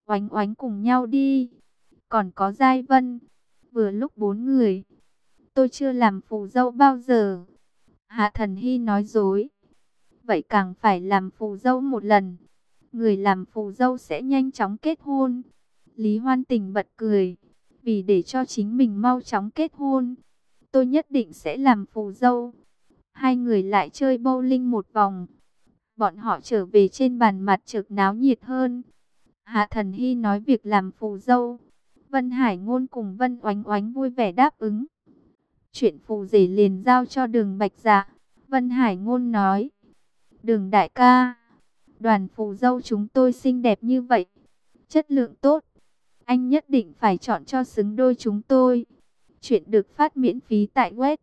Oánh Oánh cùng nhau đi. Còn có Giai Vân. Vừa lúc 4 người. Tôi chưa làm phù dâu bao giờ. Hạ Thần Hy nói dối. Vậy càng phải làm phù dâu một lần. Người làm phù dâu sẽ nhanh chóng kết hôn. Lý Hoan Tình bật cười. Vì để cho chính mình mau chóng kết hôn, tôi nhất định sẽ làm phù dâu. Hai người lại chơi bowling một vòng. Bọn họ trở về trên bàn mặt trực náo nhiệt hơn. Hạ Thần Hy nói việc làm phù dâu. Vân Hải Ngôn cùng Vân Oánh Oánh vui vẻ đáp ứng. Chuyện phù rể liền giao cho Đường Bạch Dạ. Vân Hải Ngôn nói. Đường đại ca, đoàn phù dâu chúng tôi xinh đẹp như vậy, chất lượng tốt, anh nhất định phải chọn cho xứng đôi chúng tôi. Chuyện được phát miễn phí tại web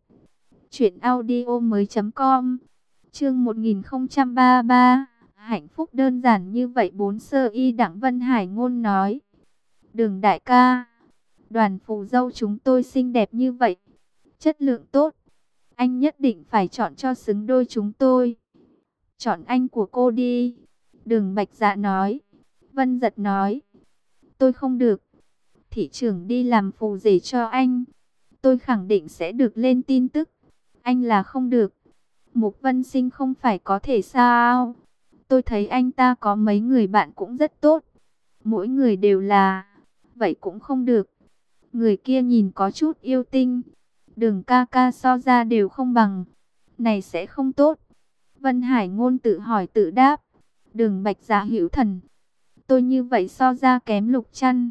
truyệnaudiomoi.com. Chương 1033, hạnh phúc đơn giản như vậy. 4 sơ y đặng. Vân Hải Ngôn nói. Đường đại ca, đoàn phù dâu chúng tôi xinh đẹp như vậy, chất lượng tốt, anh nhất định phải chọn cho xứng đôi chúng tôi. Chọn anh của cô đi. Đường Bạch Dạ nói. Vân Giật nói. Tôi không được. Thị trưởng đi làm phù rể cho anh, tôi khẳng định sẽ được lên tin tức. Anh là không được. Mục Vân Sinh không phải có thể sao? Tôi thấy anh ta có mấy người bạn cũng rất tốt. Mỗi người đều là. Vậy cũng không được. Người kia nhìn có chút yêu tinh. Đường ca ca so ra đều không bằng. Này sẽ không tốt. Vân Hải Ngôn tự hỏi tự đáp. Đường Bạch Dạ hữu thần. Tôi như vậy so ra kém Lục Trăn.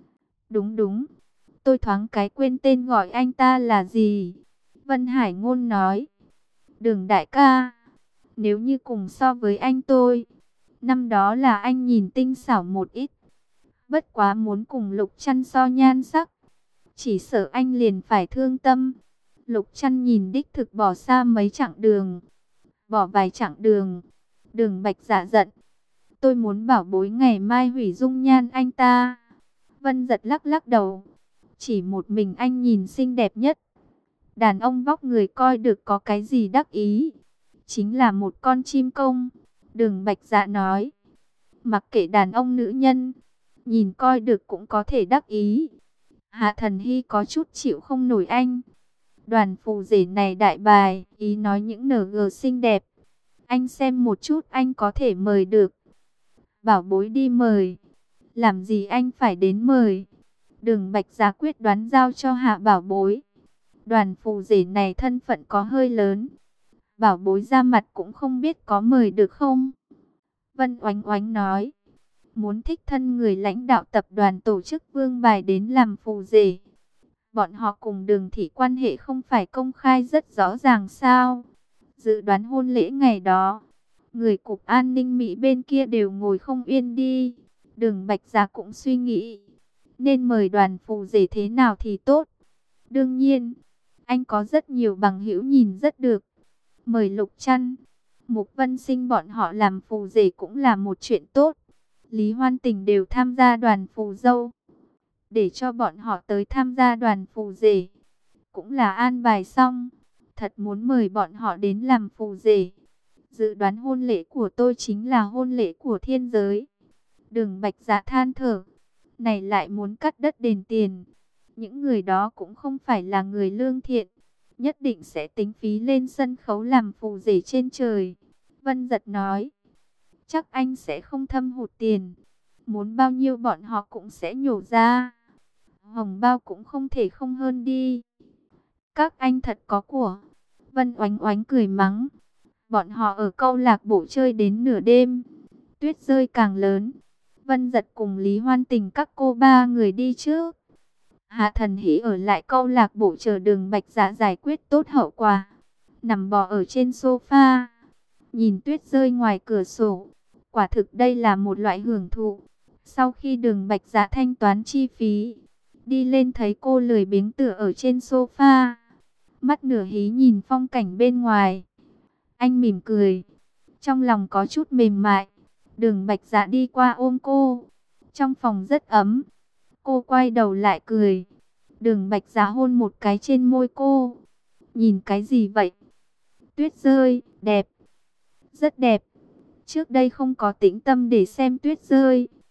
Đúng đúng. Tôi thoáng cái quên tên gọi anh ta là gì. Vân Hải Ngôn nói. Đường đại ca, nếu như cùng so với anh tôi, năm đó là anh nhìn tinh xảo một ít. Bất quá muốn cùng Lục Trăn so nhan sắc, chỉ sợ anh liền phải thương tâm. Lục Trăn nhìn đích thực bỏ xa mấy chặng đường. Bỏ vài chặng đường. Đường Bạch Dạ giận. Tôi muốn bảo bối ngày mai hủy dung nhan anh ta. Vân Giật lắc lắc đầu. Chỉ một mình anh nhìn xinh đẹp nhất. Đàn ông vóc người coi được có cái gì đắc ý. Chính là một con chim công. Đường Bạch Dạ nói. Mặc kệ đàn ông nữ nhân, nhìn coi được cũng có thể đắc ý. Hạ Thần Hy có chút chịu không nổi anh. Đoàn phù rể này đại bài, ý nói những NG xinh đẹp. Anh xem một chút anh có thể mời được. Bảo bối đi mời. Làm gì anh phải đến mời. Đường Bạch Dạ quyết đoán giao cho Hạ Bảo Bối. Đoàn phù rể này thân phận có hơi lớn. Bảo Bối ra mặt cũng không biết có mời được không. Vân Oánh Oánh nói. Muốn thích thân người lãnh đạo tập đoàn tổ chức vương bài đến làm phù rể. Bọn họ cùng Đường thị quan hệ không phải công khai rất rõ ràng sao. Dự đoán hôn lễ ngày đó, người cục an ninh Mỹ bên kia đều ngồi không yên đi. Đường Bạch Dạ cũng suy nghĩ, nên mời đoàn phù rể thế nào thì tốt. Đương nhiên, anh có rất nhiều bằng hữu nhìn rất được. Mời Lục Trăn, Mục Vân Sinh bọn họ làm phù rể cũng là một chuyện tốt. Lý Hoan Tình đều tham gia đoàn phù dâu. Để cho bọn họ tới tham gia đoàn phù rể, cũng là an bài xong. Thật muốn mời bọn họ đến làm phù rể. Dự đoán hôn lễ của tôi chính là hôn lễ của thiên giới. Đường Bạch Dạ than thở. Này lại muốn cắt đất đền tiền. Những người đó cũng không phải là người lương thiện. Nhất định sẽ tính phí lên sân khấu làm phù rể trên trời. Vân Giật nói. Chắc anh sẽ không thâm hụt tiền. Muốn bao nhiêu bọn họ cũng sẽ nhổ ra. Hồng bao cũng không thể không hơn đi. Các anh thật có của. Vân Oánh Oánh cười mắng. Bọn họ ở câu lạc bộ chơi đến nửa đêm. Tuyết rơi càng lớn. Vân Giật cùng Lý Hoan Tình các cô 3 người đi trước. Hạ Thần Hỷ ở lại câu lạc bộ chờ Đường Bạch Dạ giải quyết tốt hậu quả. Nằm bò ở trên sofa. Nhìn tuyết rơi ngoài cửa sổ. Quả thực đây là một loại hưởng thụ. Sau khi Đường Bạch Dạ thanh toán chi phí, đi lên thấy cô lười biếng tựa ở trên sofa. Mắt nửa hí nhìn phong cảnh bên ngoài. Anh mỉm cười. Trong lòng có chút mềm mại. Đường Bạch Dạ đi qua ôm cô. Trong phòng rất ấm. Cô quay đầu lại cười. Đường Bạch Dạ hôn một cái trên môi cô. Nhìn cái gì vậy? Tuyết rơi, đẹp. Rất đẹp. Trước đây không có tĩnh tâm để xem tuyết rơi.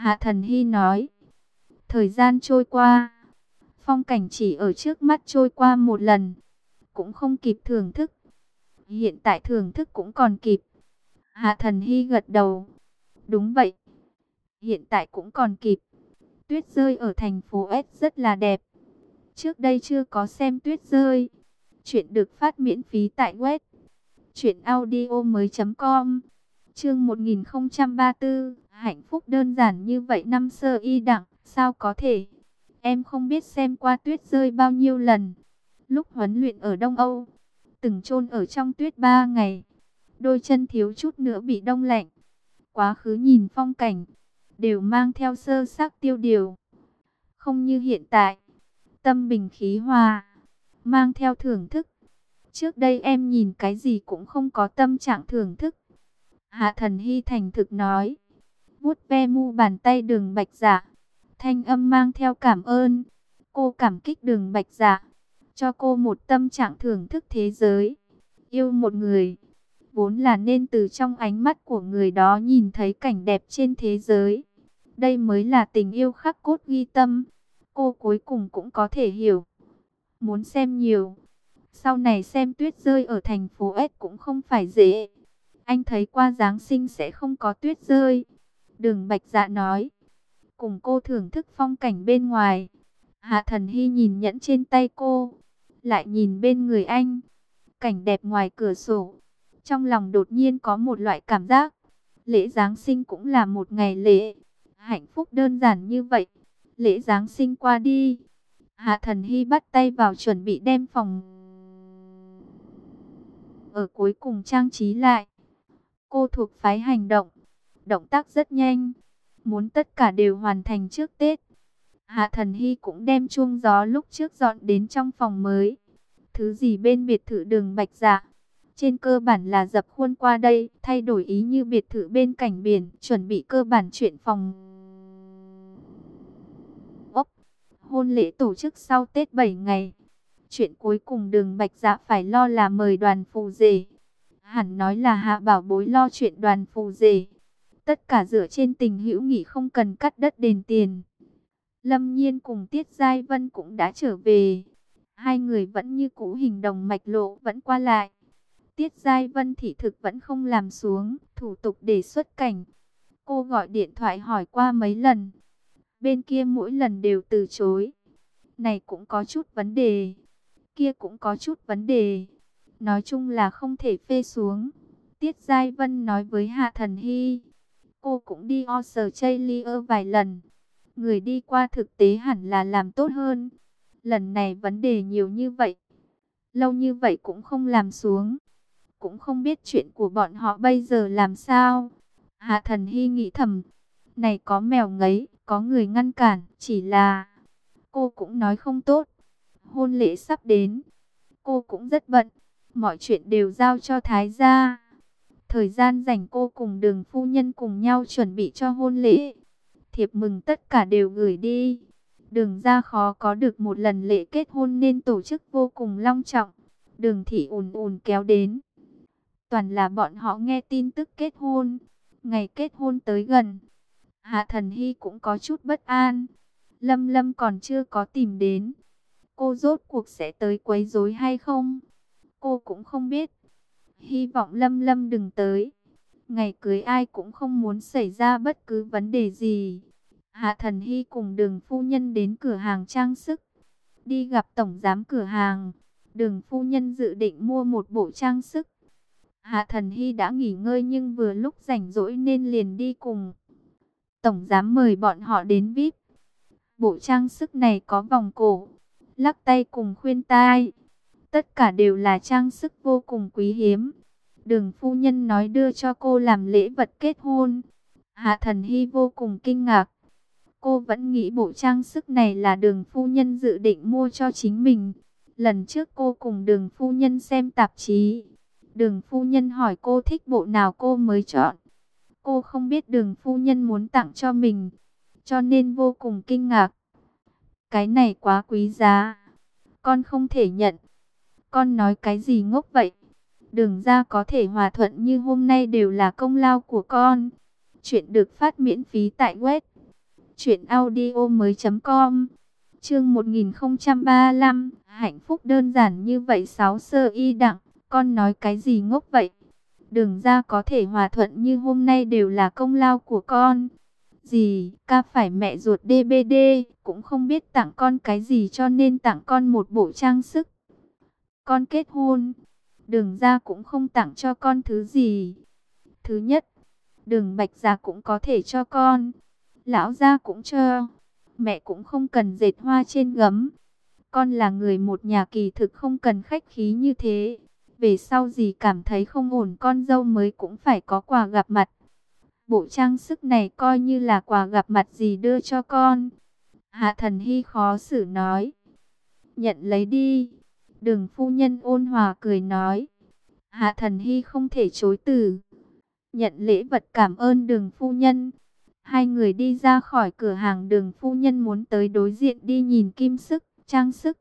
Hạ Thần Hy nói. Thời gian trôi qua, phong cảnh chỉ ở trước mắt trôi qua một lần, cũng không kịp thưởng thức. Hiện tại thưởng thức cũng còn kịp. Hạ Thần Hy gật đầu. Đúng vậy, hiện tại cũng còn kịp. Tuyết rơi ở thành phố S rất là đẹp. Trước đây chưa có xem tuyết rơi. Chuyện được phát miễn phí tại web truyệnaudiomoi.com. Chương 1034, hạnh phúc đơn giản như vậy năm sơ y đẳng, sao có thể? Em không biết xem qua tuyết rơi bao nhiêu lần. Lúc huấn luyện ở Đông Âu, từng chôn ở trong tuyết 3 ngày, đôi chân thiếu chút nữa bị đông lạnh. Quá khứ nhìn phong cảnh, đều mang theo sơ xác tiêu điều. Không như hiện tại, tâm bình khí hòa, mang theo thưởng thức. Trước đây em nhìn cái gì cũng không có tâm trạng thưởng thức. Hạ Thần Hy thành thực nói, vuốt ve mu bàn tay Đường Bạch Dạ, thanh âm mang theo cảm ơn. Cô cảm kích Đường Bạch Dạ, cho cô một tâm trạng thưởng thức thế giới. Yêu một người, vốn là nên từ trong ánh mắt của người đó nhìn thấy cảnh đẹp trên thế giới. Đây mới là tình yêu khắc cốt ghi tâm. Cô cuối cùng cũng có thể hiểu. Muốn xem nhiều, sau này xem tuyết rơi ở thành phố S cũng không phải dễ. Anh thấy qua Giáng sinh sẽ không có tuyết rơi. Đường Bạch Dạ nói. Cùng cô thưởng thức phong cảnh bên ngoài. Hạ Thần Hy nhìn nhẫn trên tay cô, lại nhìn bên người anh, cảnh đẹp ngoài cửa sổ. Trong lòng đột nhiên có một loại cảm giác, lễ Giáng sinh cũng là một ngày lễ. Hạnh phúc đơn giản như vậy. Lễ Giáng sinh qua đi, Hạ Thần Hy bắt tay vào chuẩn bị đem phòng ở cuối cùng trang trí lại. Cô thuộc phái hành động, động tác rất nhanh, muốn tất cả đều hoàn thành trước Tết. Hạ Thần Hy cũng đem chuông gió lúc trước dọn đến trong phòng mới. Thứ gì bên biệt thự Đường Bạch Dạ, trên cơ bản là dập khuôn qua đây, thay đổi ý như biệt thự bên cạnh biển, chuẩn bị cơ bản chuyện phòng ốc. Hôn lễ tổ chức sau Tết 7 ngày. Chuyện cuối cùng Đường Bạch Dạ phải lo là mời Đoàn phù rể. Hẳn nói là Hạ Bảo Bối lo chuyện Đoàn phù rể. Tất cả dựa trên tình hữu nghị, không cần cắt đất đền tiền. Lâm Nhiên cùng Tiết Giai Vân cũng đã trở về. Hai người vẫn như cũ hình đồng mạch lộ, vẫn qua lại. Tiết Giai Vân thị thực vẫn không làm xuống thủ tục để xuất cảnh. Cô gọi điện thoại hỏi qua mấy lần, bên kia mỗi lần đều từ chối. Này cũng có chút vấn đề, kia cũng có chút vấn đề. Nói chung là không thể phê xuống. Tiết Giai Vân nói với Hạ Thần Hy. Cô cũng đi Australia vài lần. Người đi qua thực tế hẳn là làm tốt hơn. Lần này vấn đề nhiều như vậy, lâu như vậy cũng không làm xuống. Cũng không biết chuyện của bọn họ bây giờ làm sao. Hạ Thần Hy nghĩ thầm, này có mèo ngấy, có người ngăn cản, chỉ là cô cũng nói không tốt. Hôn lễ sắp đến, cô cũng rất bận, mọi chuyện đều giao cho Thái gia. Thời gian rảnh cô cùng Đường phu nhân cùng nhau chuẩn bị cho hôn lễ. Thiệp mừng tất cả đều gửi đi. Đường gia khó có được một lần lễ kết hôn nên tổ chức vô cùng long trọng. Đường thị ùn ùn kéo đến. Toàn là bọn họ nghe tin tức kết hôn. Ngày kết hôn tới gần, Hạ Thần Hy cũng có chút bất an. Lâm Lâm còn chưa có tìm đến. Cô rốt cuộc sẽ tới quấy rối hay không? Cô cũng không biết. Hy vọng Lâm Lâm đừng tới. Ngày cưới ai cũng không muốn xảy ra bất cứ vấn đề gì. Hạ Thần Hy cùng Đường phu nhân đến cửa hàng trang sức. Đi gặp tổng giám cửa hàng. Đường phu nhân dự định mua một bộ trang sức. Hạ Thần Hy đã nghỉ ngơi nhưng vừa lúc rảnh rỗi nên liền đi cùng. Tổng giám mời bọn họ đến VIP. Bộ trang sức này có vòng cổ, lắc tay cùng khuyên tai. Tất cả đều là trang sức vô cùng quý hiếm. Đường phu nhân nói đưa cho cô làm lễ vật kết hôn. Hạ Thần Hy vô cùng kinh ngạc. Cô vẫn nghĩ bộ trang sức này là Đường phu nhân dự định mua cho chính mình. Lần trước cô cùng Đường phu nhân xem tạp chí, Đường phu nhân hỏi cô thích bộ nào cô mới chọn. Cô không biết Đường phu nhân muốn tặng cho mình, cho nên vô cùng kinh ngạc. Cái này quá quý giá, con không thể nhận. Con nói cái gì ngốc vậy? Đường ra có thể hòa thuận như hôm nay đều là công lao của con. Chuyện được phát miễn phí tại web Chuyện audio mới.com. Chương 1035, hạnh phúc đơn giản như vậy. 6 Sơ Y Đặng, con nói cái gì ngốc vậy? Đường ra có thể hòa thuận như hôm nay đều là công lao của con. Gì, ca phải mẹ ruột DBD, cũng không biết tặng con cái gì cho nên tặng con một bộ trang sức. Con kết hôn, đường ra cũng không tặng cho con thứ gì. Thứ nhất, đường Bạch gia cũng có thể cho con, lão gia cũng cho, mẹ cũng không cần dệt hoa trên gấm. Con là người một nhà kỳ thực không cần khách khí như thế. Về sau gì cảm thấy không ổn con dâu mới cũng phải có quà gặp mặt. Bộ trang sức này coi như là quà gặp mặt gì đưa cho con. Hạ Thần Hy khó xử nói. Nhận lấy đi. Đường phu nhân ôn hòa cười nói. Hạ Thần Hy không thể chối từ. Nhận lễ vật cảm ơn đường phu nhân. Hai người đi ra khỏi cửa hàng. Đường phu nhân muốn tới đối diện đi nhìn kim sức, trang sức.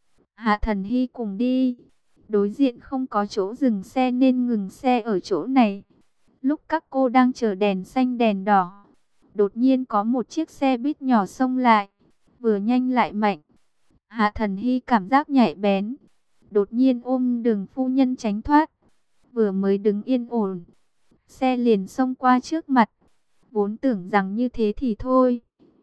Hạ Thần Hy cùng đi. Đối diện không có chỗ dừng xe nên ngừng xe ở chỗ này. Lúc các cô đang chờ đèn xanh đèn đỏ, đột nhiên có một chiếc xe buýt nhỏ xông lại, vừa nhanh lại mạnh. Hạ Thần Hy cảm giác nhạy bén, đột nhiên ôm đường phu nhân tránh thoát. Vừa mới đứng yên ổn, xe liền xông qua trước mặt. Vốn tưởng rằng như thế thì thôi.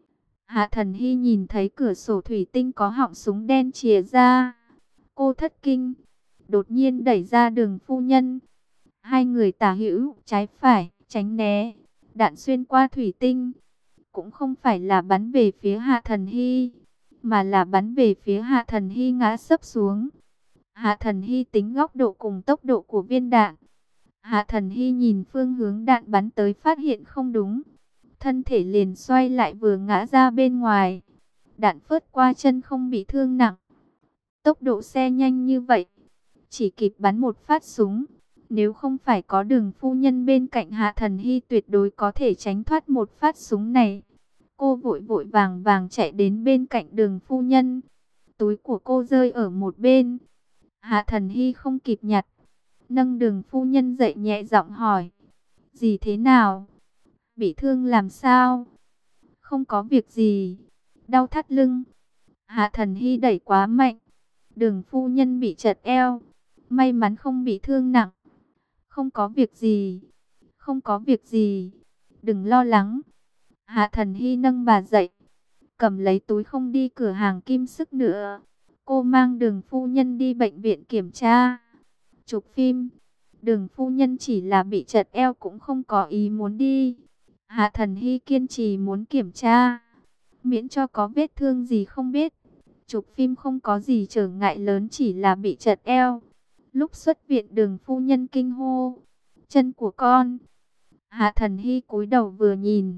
Hạ Thần Hy nhìn thấy cửa sổ thủy tinh có họng súng đen chìa ra. Cô thất kinh, đột nhiên đẩy ra đường phu nhân. Hai người tả hữu, trái phải, tránh né. Đạn xuyên qua thủy tinh. Cũng không phải là bắn về phía Hạ Thần Hy, mà là bắn về phía Hạ Thần Hy ngã sấp xuống. Hạ Thần Hy tính góc độ cùng tốc độ của viên đạn. Hạ Thần Hy nhìn phương hướng đạn bắn tới phát hiện không đúng. Thân thể liền xoay lại vừa ngã ra bên ngoài. Đạn phớt qua chân không bị thương nặng. Tốc độ xe nhanh như vậy, chỉ kịp bắn một phát súng. Nếu không phải có đường phu nhân bên cạnh Hạ Thần Hy tuyệt đối có thể tránh thoát một phát súng này. Cô vội vội vàng vàng chạy đến bên cạnh đường phu nhân. Túi của cô rơi ở một bên. Hạ Thần Hy không kịp nhặt. Nâng đường phu nhân dậy nhẹ giọng hỏi. Gì thế nào? Bị thương làm sao? Không có việc gì. Đau thắt lưng. Hạ Thần Hy đẩy quá mạnh. Đường phu nhân bị trật eo. May mắn không bị thương nặng. Không có việc gì. Không có việc gì. Đừng lo lắng. Hạ Thần Hy nâng bà dậy. Cầm lấy túi không đi cửa hàng kim sức nữa. Cô mang đường phu nhân đi bệnh viện kiểm tra. Chụp phim. Đường phu nhân chỉ là bị trật eo cũng không có ý muốn đi. Hạ Thần Hy kiên trì muốn kiểm tra. Miễn cho có vết thương gì không biết. Chụp phim không có gì trở ngại lớn, chỉ là bị trật eo. Lúc xuất viện đường phu nhân kinh hô. Chân của con. Hạ Thần Hy cúi đầu vừa nhìn.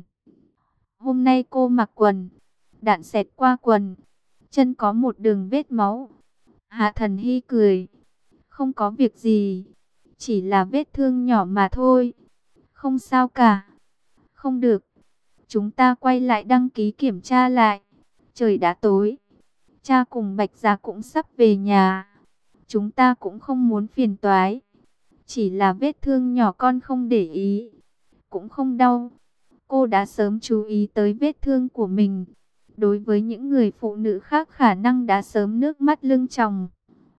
Hôm nay cô mặc quần. Đạn xẹt qua quần. Chân có một đường vết máu. Hạ Thần Hy cười. Không có việc gì. Chỉ là vết thương nhỏ mà thôi. Không sao cả. Không được. Chúng ta quay lại đăng ký kiểm tra lại. Trời đã tối. Cha cùng Bạch Gia cũng sắp về nhà. Chúng ta cũng không muốn phiền toái. Chỉ là vết thương nhỏ con không để ý. Cũng không đau. Cô đã sớm chú ý tới vết thương của mình. Đối với những người phụ nữ khác khả năng đã sớm nước mắt lưng tròng.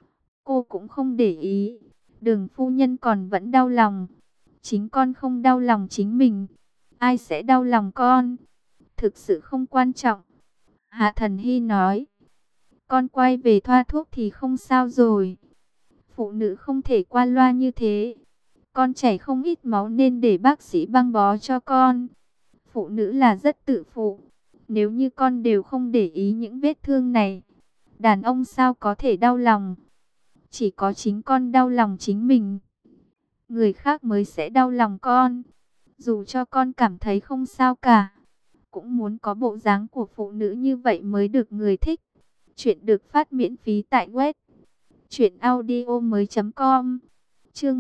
Cô cũng không để ý. Đường phu nhân còn vẫn đau lòng. Chính con không đau lòng chính mình. Ai sẽ đau lòng con? Thực sự không quan trọng. Hạ Thần Hy nói. Con quay về thoa thuốc thì không sao rồi. Phụ nữ không thể qua loa như thế. Con chảy không ít máu nên để bác sĩ băng bó cho con. Phụ nữ là rất tự phụ. Nếu như con đều không để ý những vết thương này, đàn ông sao có thể đau lòng? Chỉ có chính con đau lòng chính mình. Người khác mới sẽ đau lòng con. Dù cho con cảm thấy không sao cả, cũng muốn có bộ dáng của phụ nữ như vậy mới được người thích. Chuyện được phát miễn phí tại web truyệnaudiomoi.com. Chương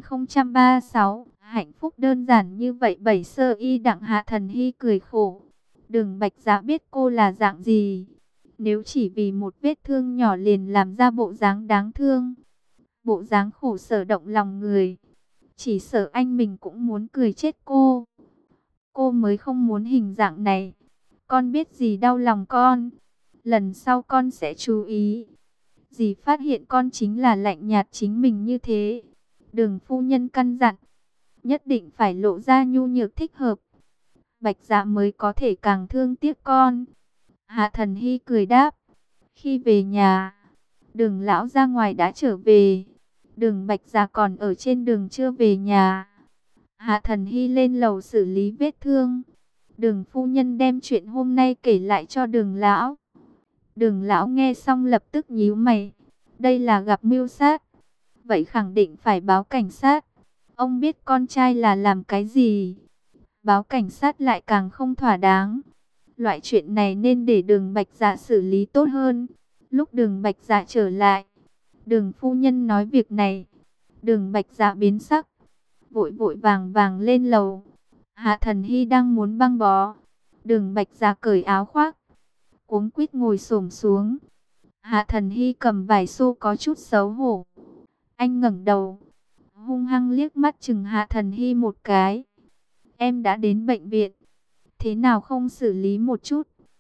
1036, hạnh phúc đơn giản như vậy. 7 Sơ Y Đặng. Hạ Thần Hy cười khổ. Đường Bạch Dạ biết cô là dạng gì. Nếu chỉ vì một vết thương nhỏ liền làm ra bộ dáng đáng thương, bộ dáng khổ sở động lòng người, chỉ sợ anh mình cũng muốn cười chết cô. Cô mới không muốn hình dạng này. Con biết dì đau lòng con. Lần sau con sẽ chú ý. Dì phát hiện con chính là lạnh nhạt chính mình như thế. Đường phu nhân căn dặn, nhất định phải lộ ra nhu nhược thích hợp. Bạch Dạ mới có thể càng thương tiếc con. Hạ Thần Hy cười đáp. Khi về nhà, Đường lão ra ngoài đã trở về. Đường Bạch Dạ còn ở trên đường chưa về nhà. Hạ Thần Hy lên lầu xử lý vết thương. Đường phu nhân đem chuyện hôm nay kể lại cho Đường lão. Đường lão nghe xong lập tức nhíu mày. Đây là gặp mưu sát. Vậy khẳng định phải báo cảnh sát. Ông biết con trai là làm cái gì? Báo cảnh sát lại càng không thỏa đáng. Loại chuyện này nên để Đường Bạch Dạ xử lý tốt hơn. Lúc Đường Bạch Dạ trở lại, Đường phu nhân nói việc này. Đường Bạch Dạ biến sắc, vội vội vàng vàng lên lầu. Hạ Thần Hy đang muốn băng bó. Đường Bạch Dạ cởi áo khoác, cuống quýt ngồi xổm xuống. Hạ Thần Hy cầm vải xô có chút xấu hổ. Anh ngẩng đầu, hung hăng liếc mắt chừng Hạ Thần Hy một cái. Em đã đến bệnh viện, thế nào không xử lý một chút?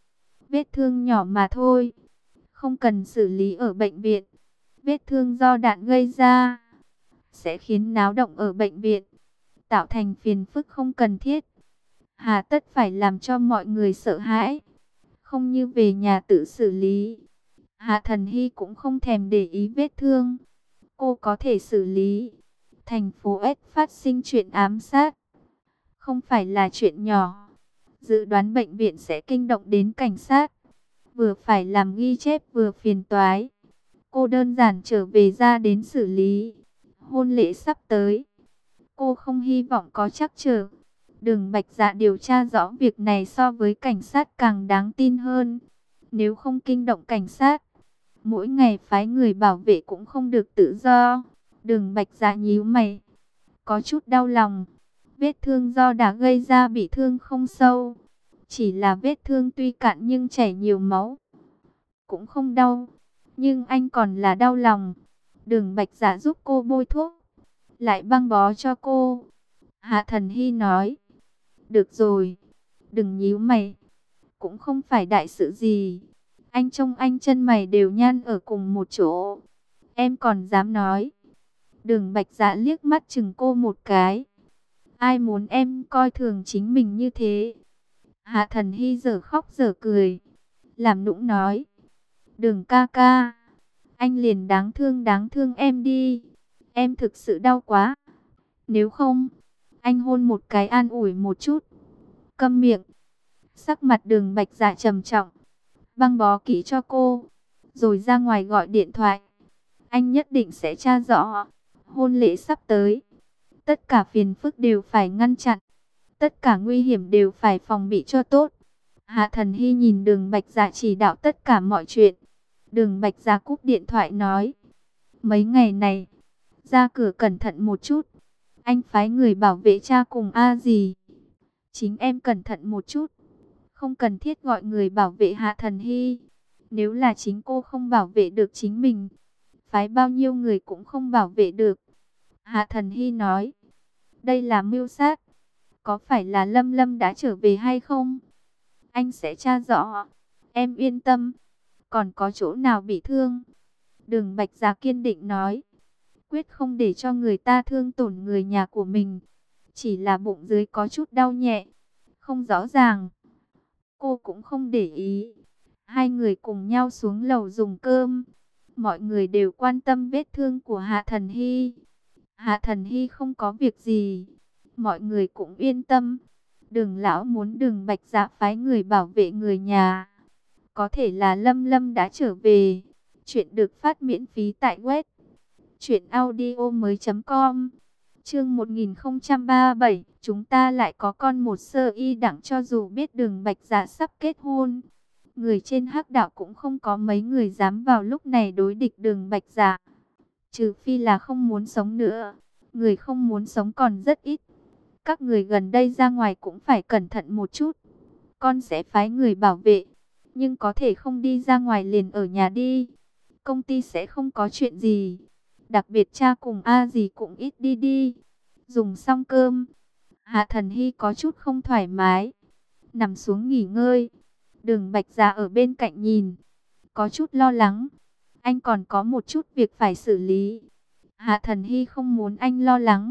Vết thương nhỏ mà thôi, không cần xử lý ở bệnh viện. Vết thương do đạn gây ra, sẽ khiến náo động ở bệnh viện, tạo thành phiền phức không cần thiết. Hà tất phải làm cho mọi người sợ hãi, không như về nhà tự xử lý. Hạ Thần Hy cũng không thèm để ý vết thương. Cô có thể xử lý. Thành phố S phát sinh chuyện ám sát, không phải là chuyện nhỏ. Dự đoán bệnh viện sẽ kinh động đến cảnh sát. Vừa phải làm ghi chép vừa phiền toái. Cô đơn giản trở về ra đến xử lý. Hôn lễ sắp tới, cô không hy vọng có trắc trở. Đường Bạch Dạ điều tra rõ việc này so với cảnh sát càng đáng tin hơn. Nếu không kinh động cảnh sát, mỗi ngày phái người bảo vệ cũng không được tự do. Đường Bạch Dạ nhíu mày, có chút đau lòng. Vết thương do đá gây ra bị thương không sâu, chỉ là vết thương tuy cạn nhưng chảy nhiều máu, cũng không đau. Nhưng anh còn là đau lòng. Đường Bạch Dạ giúp cô bôi thuốc, lại băng bó cho cô. Hạ Thần Hy nói, được rồi, đừng nhíu mày, cũng không phải đại sự gì. Anh trông anh chân mày đều nhăn ở cùng một chỗ, em còn dám nói? Đường Bạch Dạ liếc mắt chừng cô một cái. Ai muốn em coi thường chính mình như thế? Hạ Thần Hy giờ khóc giờ cười, làm nũng nói, Đường ca ca, anh liền đáng thương em đi. Em thực sự đau quá. Nếu không, anh hôn một cái an ủi một chút. Câm miệng. Sắc mặt Đường Bạch Dạ trầm trọng, băng bó kỹ cho cô, rồi ra ngoài gọi điện thoại. Anh nhất định sẽ tra rõ. Hôn lễ sắp tới, tất cả phiền phức đều phải ngăn chặn, tất cả nguy hiểm đều phải phòng bị cho tốt. Hạ Thần Hy nhìn Đường Bạch Dạ chỉ đạo tất cả mọi chuyện. Đường Bạch Dạ cúp điện thoại nói, mấy ngày này, ra cửa cẩn thận một chút. Anh phái người bảo vệ cha cùng A dì. Chính em cẩn thận một chút, không cần thiết gọi người bảo vệ Hạ Thần Hy. Nếu là chính cô không bảo vệ được chính mình, phái bao nhiêu người cũng không bảo vệ được. Hạ Thần Hy nói, đây là mưu sát. Có phải là Lâm Lâm đã trở về hay không? Anh sẽ tra rõ. Em yên tâm. Còn có chỗ nào bị thương? Đường Bạch Dạ kiên định nói, quyết không để cho người ta thương tổn người nhà của mình. Chỉ là bụng dưới có chút đau nhẹ, không rõ ràng. Cô cũng không để ý. Hai người cùng nhau xuống lầu dùng cơm. Mọi người đều quan tâm vết thương của Hạ Thần Hy. Hạ Thần Hy không có việc gì, mọi người cũng yên tâm. Đường lão muốn Đường Bạch Dạ phái người bảo vệ người nhà. Có thể là Lâm Lâm đã trở về. Chuyện được phát miễn phí tại web truyệnaudiomoi.com. Chương 1037, chúng ta lại có con một sơ y đẳng. Cho dù biết Đường Bạch Dạ sắp kết hôn, người trên Hắc Đạo cũng không có mấy người dám vào lúc này đối địch Đường Bạch Dạ. Trừ phi là không muốn sống nữa. Người không muốn sống còn rất ít. Các người gần đây ra ngoài cũng phải cẩn thận một chút. Con sẽ phái người bảo vệ, nhưng có thể không đi ra ngoài liền ở nhà đi. Công ty sẽ không có chuyện gì. Đặc biệt cha cùng A dì cũng ít đi đi. Dùng xong cơm, Hạ Thần Hy có chút không thoải mái, nằm xuống nghỉ ngơi. Đường Bạch Dạ ở bên cạnh nhìn, có chút lo lắng. Anh còn có một chút việc phải xử lý. Hạ Thần Hy không muốn anh lo lắng.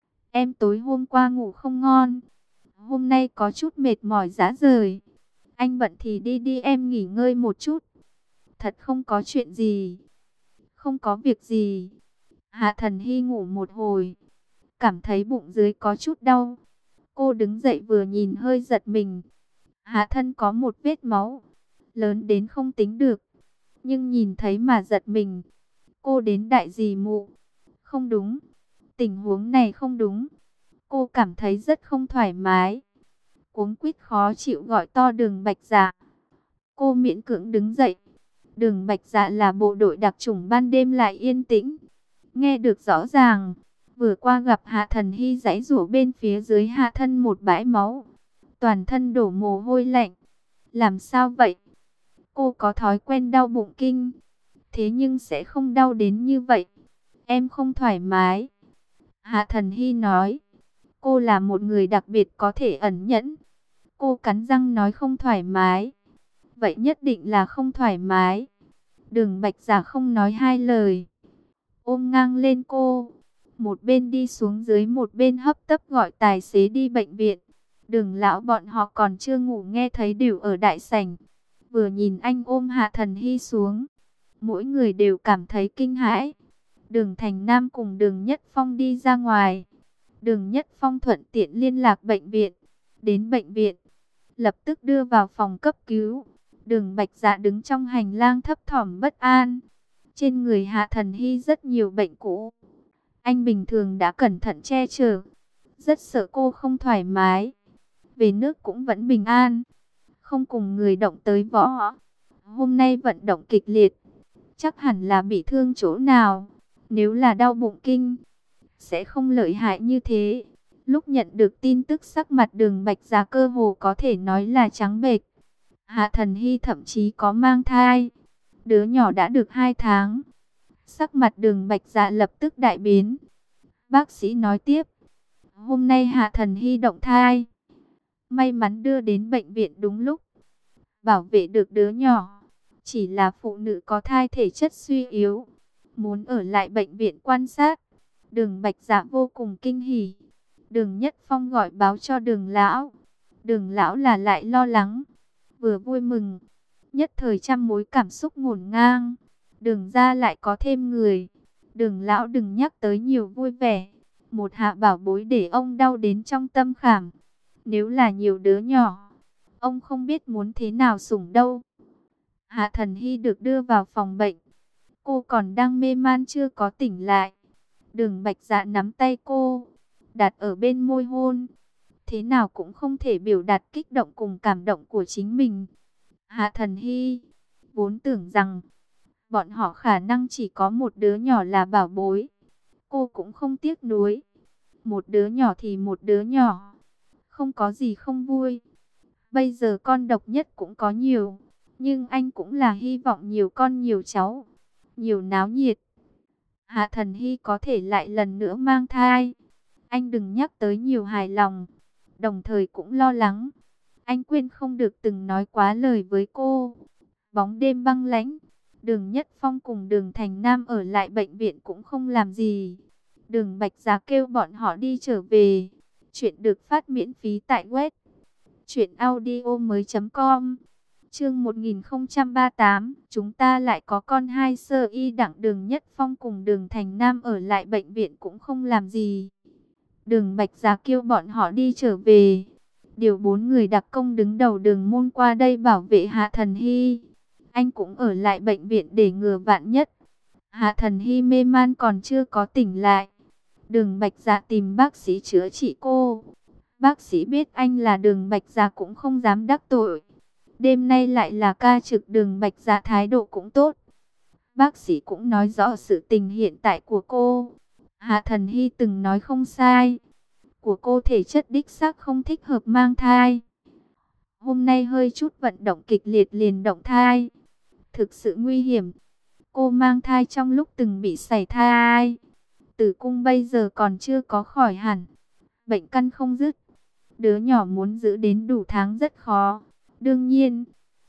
Em tối hôm qua ngủ không ngon. Hôm nay có chút mệt mỏi rã rời. Anh bận thì đi đi, em nghỉ ngơi một chút. Thật không có chuyện gì. Không có việc gì. Hạ Thần Hy ngủ một hồi, cảm thấy bụng dưới có chút đau. Cô đứng dậy vừa nhìn hơi giật mình. Hạ thân có một vết máu, lớn đến không tính được. Nhưng nhìn thấy mà giật mình. Cô đến đại dì mụ. Không đúng. Tình huống này không đúng. Cô cảm thấy rất không thoải mái. Cuống quýt khó chịu gọi to Đường Bạch Dạ. Cô miễn cưỡng đứng dậy. Đường Bạch Dạ là bộ đội đặc chủng, ban đêm lại yên tĩnh. Nghe được rõ ràng. Vừa qua gặp Hạ Thần Hy giãy giụa bên phía dưới hạ thân một bãi máu. Toàn thân đổ mồ hôi lạnh. Làm sao vậy? Cô có thói quen đau bụng kinh. Thế nhưng sẽ không đau đến như vậy. Em không thoải mái. Hạ Thần Hy nói. Cô là một người đặc biệt có thể ẩn nhẫn. Cô cắn răng nói không thoải mái. Vậy nhất định là không thoải mái. Đường Bạch Dạ không nói hai lời, ôm ngang lên cô. Một bên đi xuống dưới, một bên hấp tấp gọi tài xế đi bệnh viện. Đường lão bọn họ còn chưa ngủ nghe thấy đều ở đại sảnh. Vừa nhìn anh ôm Hạ Thần Hy xuống, mỗi người đều cảm thấy kinh hãi. Đường Thành Nam cùng Đường Nhất Phong đi ra ngoài. Đường Nhất Phong thuận tiện liên lạc bệnh viện. Đến bệnh viện, lập tức đưa vào phòng cấp cứu. Đường Bạch Dạ đứng trong hành lang thấp thỏm bất an. Trên người Hạ Thần Hy rất nhiều bệnh cũ. Anh bình thường đã cẩn thận che chở, rất sợ cô không thoải mái. Về nước cũng vẫn bình an, không cùng người động tới võ. Hôm nay vận động kịch liệt, chắc hẳn là bị thương chỗ nào. Nếu là đau bụng kinh, sẽ không lợi hại như thế. Lúc nhận được tin tức, sắc mặt Đường Bạch Dạ cơ hồ có thể nói là trắng bệch. Hạ Thần Hy thậm chí có mang thai. Đứa nhỏ đã được 2 tháng. Sắc mặt Đường Bạch Dạ lập tức đại biến. Bác sĩ nói tiếp. Hôm nay Hạ Thần Hy động thai. May mắn đưa đến bệnh viện đúng lúc, bảo vệ được đứa nhỏ. Chỉ là phụ nữ có thai thể chất suy yếu, muốn ở lại bệnh viện quan sát. Đường Bạch Dạ vô cùng kinh hỉ. Đường Nhất Phong gọi báo cho Đường lão. Đường lão là lại lo lắng, vừa vui mừng, nhất thời trăm mối cảm xúc ngổn ngang. Đường ra lại có thêm người. Đường lão đừng nhắc tới nhiều vui vẻ. Một hạ bảo bối để ông đau đến trong tâm khảm. Nếu là nhiều đứa nhỏ, ông không biết muốn thế nào sủng đâu. Hạ Thần Hy được đưa vào phòng bệnh. Cô còn đang mê man chưa có tỉnh lại. Đường Bạch Dạ nắm tay cô, đặt ở bên môi hôn. Thế nào cũng không thể biểu đạt kích động cùng cảm động của chính mình. Hạ Thần Hy vốn tưởng rằng bọn họ khả năng chỉ có một đứa nhỏ là bảo bối. Cô cũng không tiếc nuối. Một đứa nhỏ thì một đứa nhỏ, không có gì không vui. Bây giờ con độc nhất cũng có nhiều, nhưng anh cũng là hy vọng nhiều con nhiều cháu, nhiều náo nhiệt. Hạ Thần Hy có thể lại lần nữa mang thai. Anh đừng nhắc tới nhiều hài lòng, đồng thời cũng lo lắng. Anh quên không được từng nói quá lời với cô. Bóng đêm băng lãnh, Đường Nhất Phong cùng Đường Thành Nam ở lại bệnh viện cũng không làm gì. Đường Bạch Dạ kêu bọn họ đi trở về. Chuyện được phát miễn phí tại web truyệnaudiomoi.com. Chương 1038, chúng ta lại có con. Hai sơ y đặng Đường Nhất Phong cùng Đường Thành Nam ở lại bệnh viện cũng không làm gì. Đường Bạch Dạ kêu bọn họ đi trở về, điều 4 người đặc công đứng đầu đường môn qua đây bảo vệ Hạ Thần Hy. Anh cũng ở lại bệnh viện để ngừa vạn nhất. Hạ Thần Hy mê man còn chưa có tỉnh lại. Đường Bạch Dạ tìm bác sĩ chữa trị cô. Bác sĩ biết anh là Đường Bạch Dạ cũng không dám đắc tội. Đêm nay lại là ca trực, Đường Bạch Dạ thái độ cũng tốt. Bác sĩ cũng nói rõ sự tình hiện tại của cô. Hạ Thần Hy từng nói không sai. Của cô thể chất đích xác không thích hợp mang thai. Hôm nay hơi chút vận động kịch liệt liền động thai, thực sự nguy hiểm. Cô mang thai trong lúc từng bị sảy thai. Tử cung bây giờ còn chưa có khỏi hẳn, bệnh căn không dứt. Đứa nhỏ muốn giữ đến đủ tháng rất khó. Đương nhiên,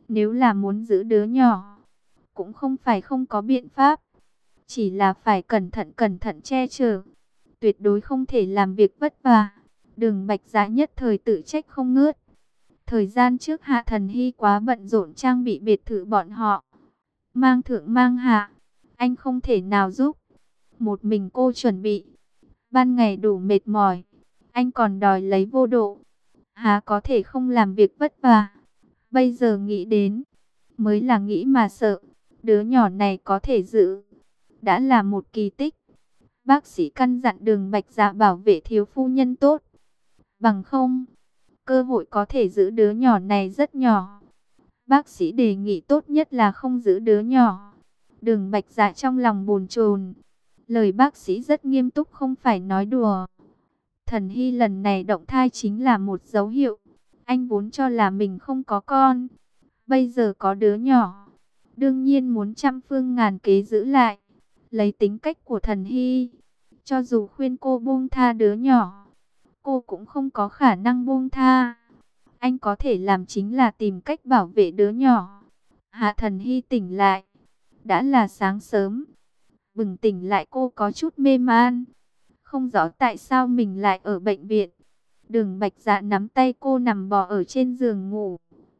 Nếu là muốn giữ đứa nhỏ, cũng không phải không có biện pháp. Chỉ là phải cẩn thận che chở. Tuyệt đối không thể làm việc vất vả. Đường Bạch Dạ nhất thời tự trách không ngớt. Thời gian trước Hạ Thần Hy quá bận rộn trang bị biệt thự bọn họ. Mang thượng mang hạ, anh không thể nào giúp. Một mình cô chuẩn bị. Ban ngày đủ mệt mỏi, anh còn đòi lấy vô độ. Há có thể không làm việc vất vả. Bây giờ nghĩ đến, mới là nghĩ mà sợ. Đứa nhỏ này có thể giữ, đã là một kỳ tích. Bác sĩ căn dặn Đường Bạch Dạ bảo vệ thiếu phu nhân tốt. Bằng không, cơ hội có thể giữ đứa nhỏ này rất nhỏ. Bác sĩ đề nghị tốt nhất là không giữ đứa nhỏ. Đường Bạch Dạ trong lòng bồn chồn. Lời bác sĩ rất nghiêm túc, không phải nói đùa. Thần Hy lần này động thai chính là một dấu hiệu. Anh vốn cho là mình không có con, bây giờ có đứa nhỏ, đương nhiên muốn trăm phương ngàn kế giữ lại. Lấy tính cách của Thần Hy, cho dù khuyên cô buông tha đứa nhỏ, cô cũng không có khả năng buông tha. Anh có thể làm chính là tìm cách bảo vệ đứa nhỏ. Hạ Thần Hy tỉnh lại, đã là sáng sớm. Bừng tỉnh lại cô có chút mê man, không rõ tại sao mình lại ở bệnh viện. Đường Bạch Dạ nắm tay cô nằm bò ở trên giường ngủ.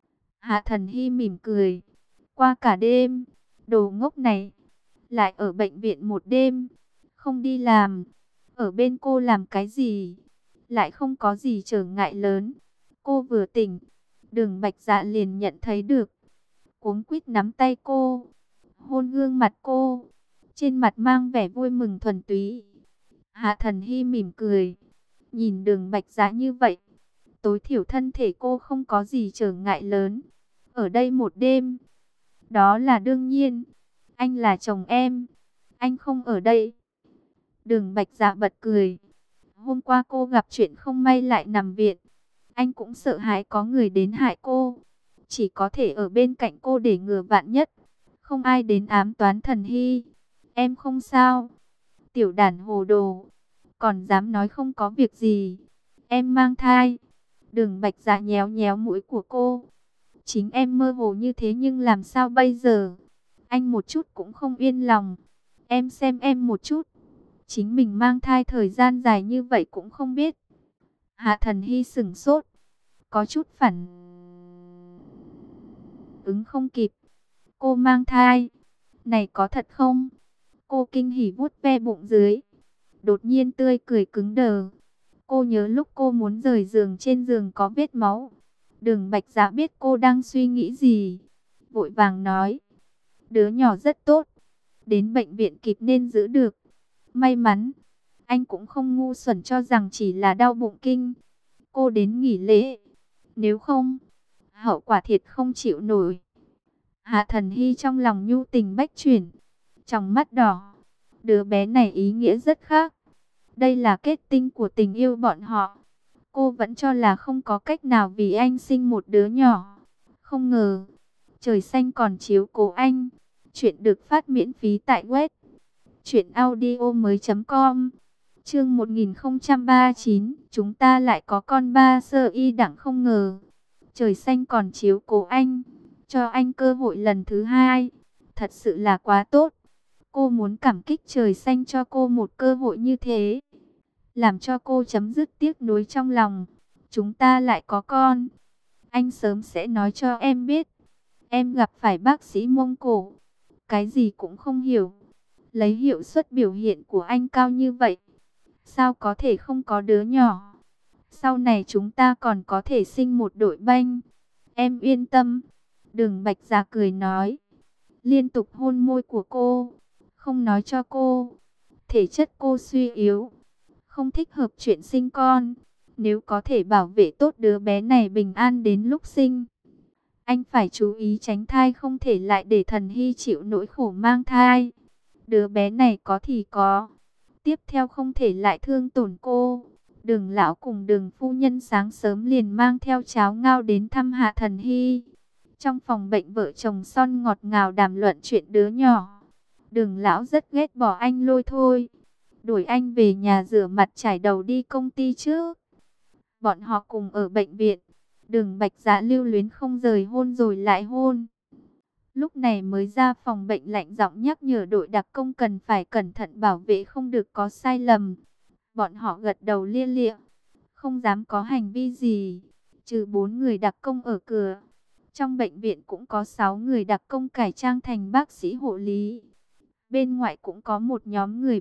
Hạ Thần Hy mỉm cười. Qua cả đêm, đồ ngốc này, lại ở bệnh viện một đêm, không đi làm. Ở bên cô làm cái gì? Lại không có gì trở ngại lớn. Cô vừa tỉnh, Đường Bạch Dạ liền nhận thấy được. Cuống quýt nắm tay cô, hôn gương mặt cô, trên mặt mang vẻ vui mừng thuần túy. Hạ Thần Hy mỉm cười, nhìn Đường Bạch Dạ như vậy, tối thiểu thân thể cô không có gì trở ngại lớn. Ở đây một đêm, đó là đương nhiên. Anh là chồng em, anh không ở đây. Đường Bạch Dạ bật cười. Hôm qua cô gặp chuyện không may lại nằm viện. Anh cũng sợ hãi có người đến hại cô. Chỉ có thể ở bên cạnh cô để ngừa vạn nhất. Không ai đến ám toán Thần Hy. Em không sao. Tiểu đàn hồ đồ, còn dám nói không có việc gì. Em mang thai. Đường Bạch Dạ nhéo nhéo mũi của cô. Chính em mơ hồ như thế nhưng làm sao bây giờ? Anh một chút cũng không yên lòng. Em xem em một chút, chính mình mang thai thời gian dài như vậy cũng không biết. Hạ Thần Hy sửng sốt, có chút phản ứng không kịp. Cô mang thai, này có thật không? Cô kinh hỉ vuốt ve bụng dưới, đột nhiên tươi cười cứng đờ. Cô nhớ lúc cô muốn rời giường, trên giường có vết máu. Đường Bạch Dạ biết cô đang suy nghĩ gì, vội vàng nói, đứa nhỏ rất tốt, đến bệnh viện kịp nên giữ được. May mắn, anh cũng không ngu xuẩn cho rằng chỉ là đau bụng kinh. Cô đến nghỉ lễ, nếu không, hậu quả thiệt không chịu nổi. Hạ Thần Hy trong lòng nhu tình bách chuyển, trong mắt đỏ. Đứa bé này ý nghĩa rất khác. Đây là kết tinh của tình yêu bọn họ. Cô vẫn cho là không có cách nào vì anh sinh một đứa nhỏ. Không ngờ, trời xanh còn chiếu cố anh. Chuyện được phát miễn phí tại web truyệnaudiomoi.com. Chương 1039, chúng ta lại có con ba sơ y đẳng. Không ngờ, trời xanh còn chiếu cố anh, cho anh cơ hội lần thứ hai. Thật sự là quá tốt. Cô muốn cảm kích trời xanh cho cô một cơ hội như thế, làm cho cô chấm dứt tiếc nuối trong lòng. Chúng ta lại có con, anh sớm sẽ nói cho em biết. Em gặp phải bác sĩ Mông Cổ, cái gì cũng không hiểu. Lấy hiệu suất biểu hiện của anh cao như vậy, sao có thể không có đứa nhỏ? Sau này chúng ta còn có thể sinh một đội banh. Em yên tâm. Đường Bạch Dạ cười nói, liên tục hôn môi của cô. Không nói cho cô, thể chất cô suy yếu, không thích hợp chuyện sinh con. Nếu có thể bảo vệ tốt đứa bé này bình an đến lúc sinh, anh phải chú ý tránh thai, không thể lại để Thần Hy chịu nỗi khổ mang thai. Đứa bé này có thì có, tiếp theo không thể lại thương tổn cô. Đường lão cùng Đường phu nhân sáng sớm liền mang theo cháo ngao đến thăm Hạ Thần Hy. Trong phòng bệnh, vợ chồng son ngọt ngào đàm luận chuyện đứa nhỏ. Đường lão rất ghét bỏ anh Lôi Thôi, đuổi anh về nhà rửa mặt trải đầu đi công ty trước. Bọn họ cùng ở bệnh viện, Đường Bạch Dạ lưu luyến không rời hôn rồi lại hôn. Lúc này mới ra phòng bệnh lạnh giọng nhắc nhở đội đặc công cần phải cẩn thận bảo vệ không được có sai lầm. Bọn họ gật đầu lia lịa, không dám có hành vi gì, trừ 4 người đặc công ở cửa. Trong bệnh viện cũng có 6 người đặc công cải trang thành bác sĩ hộ lý. Bên ngoài cũng có một nhóm người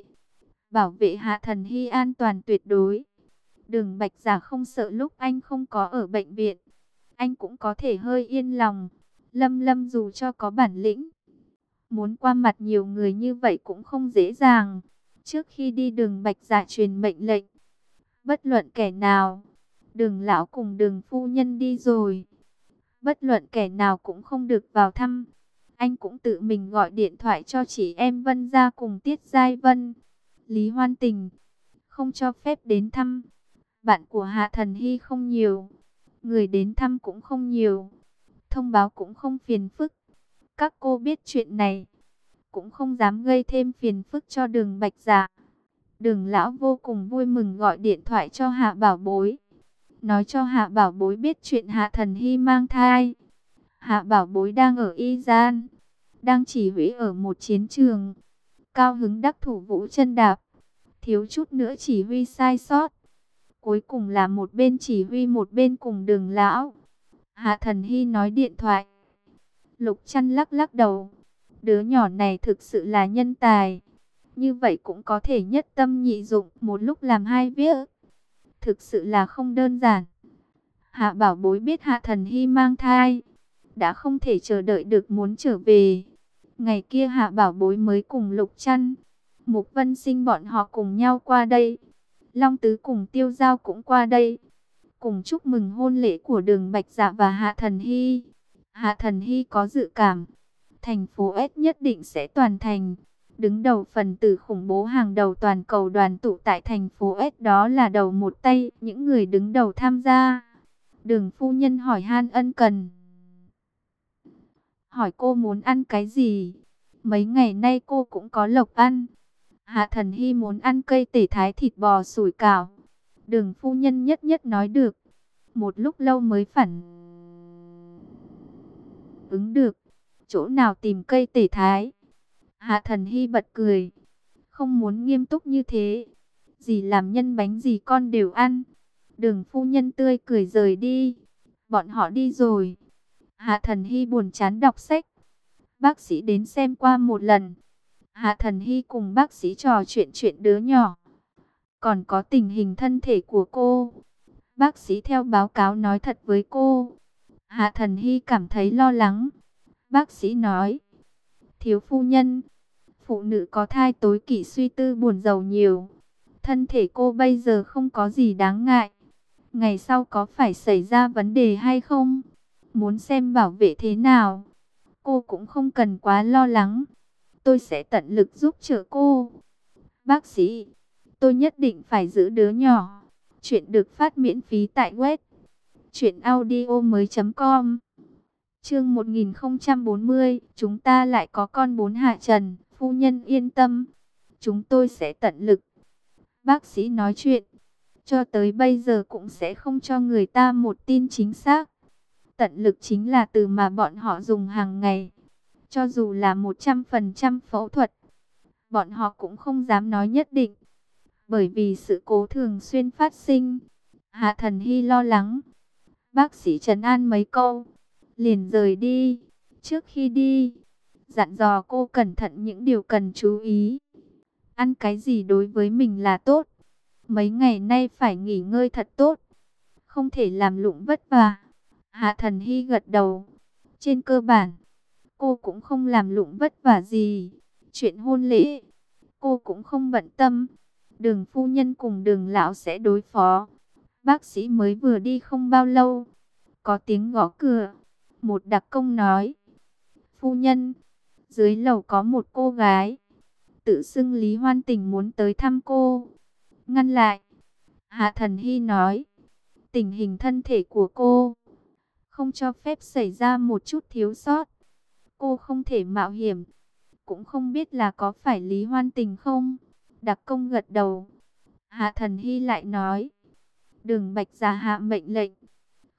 bảo vệ Hạ Thần Hy an toàn tuyệt đối. Đường Bạch Giả không sợ lúc anh không có ở bệnh viện, anh cũng có thể hơi yên lòng. Lâm Lâm dù cho có bản lĩnh, muốn qua mặt nhiều người như vậy cũng không dễ dàng. Trước khi đi Đường Bạch Giả truyền mệnh lệnh, bất luận kẻ nào, Đường lão cùng Đường phu nhân đi rồi, bất luận kẻ nào cũng không được vào thăm. Anh cũng tự mình gọi điện thoại cho chị em Vân Gia cùng Tiết Giai Vân, Lý Hoan Tình, không cho phép đến thăm. Bạn của Hạ Thần Hy không nhiều, người đến thăm cũng không nhiều, thông báo cũng không phiền phức. Các cô biết chuyện này, cũng không dám gây thêm phiền phức cho Đường Bạch Dạ. Đường lão vô cùng vui mừng gọi điện thoại cho Hạ Bảo Bối, nói cho Hạ Bảo Bối biết chuyện Hạ Thần Hy mang thai. Hạ Bảo Bối đang ở Y Gian, đang chỉ huy ở một chiến trường. Cao hứng đắc thủ vũ chân đạp, thiếu chút nữa chỉ huy sai sót. Cuối cùng là một bên chỉ huy một bên cùng Đường lão. Hạ Thần Hy nói điện thoại. Lục Trăn lắc lắc đầu. Đứa nhỏ này thực sự là nhân tài. Như vậy cũng có thể nhất tâm nhị dụng, một lúc làm hai việc. Thực sự là không đơn giản. Hạ Bảo Bối biết Hạ Thần Hy mang thai, đã không thể chờ đợi được muốn trở về. Ngày kia Hạ Bảo Bối mới cùng Lục Trăn, Mục Vân Sinh bọn họ cùng nhau qua đây. Long Tứ cùng Tiêu Giao cũng qua đây, cùng chúc mừng hôn lễ của Đường Bạch Dạ và Hạ Thần Hy. Hạ Thần Hy có dự cảm, thành phố S nhất định sẽ toàn thành. Đứng đầu phần tử khủng bố hàng đầu toàn cầu đoàn tụ tại thành phố S, đó là đầu một tay, những người đứng đầu tham gia. Đường phu nhân hỏi han ân cần, hỏi cô muốn ăn cái gì. Mấy ngày nay cô cũng có lộc ăn. Hạ Thần Hy muốn ăn cây tể thái thịt bò sủi cảo. Đường phu nhân nhất nhất nói được. Một lúc lâu mới phản ứng được, chỗ nào tìm cây tể thái. Hạ Thần Hy bật cười, không muốn nghiêm túc như thế. Dì làm nhân bánh gì con đều ăn. Đường phu nhân tươi cười rời đi. Bọn họ đi rồi. Hạ Thần Hy buồn chán đọc sách. Bác sĩ đến xem qua một lần. Hạ Thần Hy cùng bác sĩ trò chuyện đứa nhỏ, còn có tình hình thân thể của cô. Bác sĩ theo báo cáo nói thật với cô. Hạ Thần Hy cảm thấy lo lắng. Bác sĩ nói, thiếu phu nhân, phụ nữ có thai tối kỵ suy tư buồn rầu nhiều. Thân thể cô bây giờ không có gì đáng ngại. Ngày sau có phải xảy ra vấn đề hay không, muốn xem bảo vệ thế nào, cô cũng không cần quá lo lắng. Tôi sẽ tận lực giúp trợ cô. Bác sĩ, tôi nhất định phải giữ đứa nhỏ. Chuyện được phát miễn phí tại web truyệnaudiomoi.com. Chương 1040, chúng ta lại có con 4. Hạ Trần, phu nhân yên tâm, chúng tôi sẽ tận lực. Bác sĩ nói chuyện, cho tới bây giờ cũng sẽ không cho người ta một tin chính xác. Tận lực chính là từ mà bọn họ dùng hàng ngày. Cho dù là 100% phẫu thuật, bọn họ cũng không dám nói nhất định, bởi vì sự cố thường xuyên phát sinh. Hạ Thần Hy lo lắng. Bác sĩ trấn an mấy câu, liền rời đi. Trước khi đi, dặn dò cô cẩn thận những điều cần chú ý. Ăn cái gì đối với mình là tốt. Mấy ngày nay phải nghỉ ngơi thật tốt, không thể làm lụng vất vả. Hạ Thần Hy gật đầu. Trên cơ bản, cô cũng không làm lụng vất vả gì. Chuyện hôn lễ, cô cũng không bận tâm. Đường phu nhân cùng Đường lão sẽ đối phó. Bác sĩ mới vừa đi không bao lâu, có tiếng gõ cửa. Một đặc công nói, phu nhân, dưới lầu có một cô gái, tự xưng Lý Hoan Tình muốn tới thăm cô. Ngăn lại. Hạ Thần Hy nói, tình hình thân thể của cô không cho phép xảy ra một chút thiếu sót. Cô không thể mạo hiểm. Cũng không biết là có phải Lý Hoan Tình không? Đặc công gật đầu. Hạ Thần Hy lại nói, Đường Bạch Dạ hạ mệnh lệnh,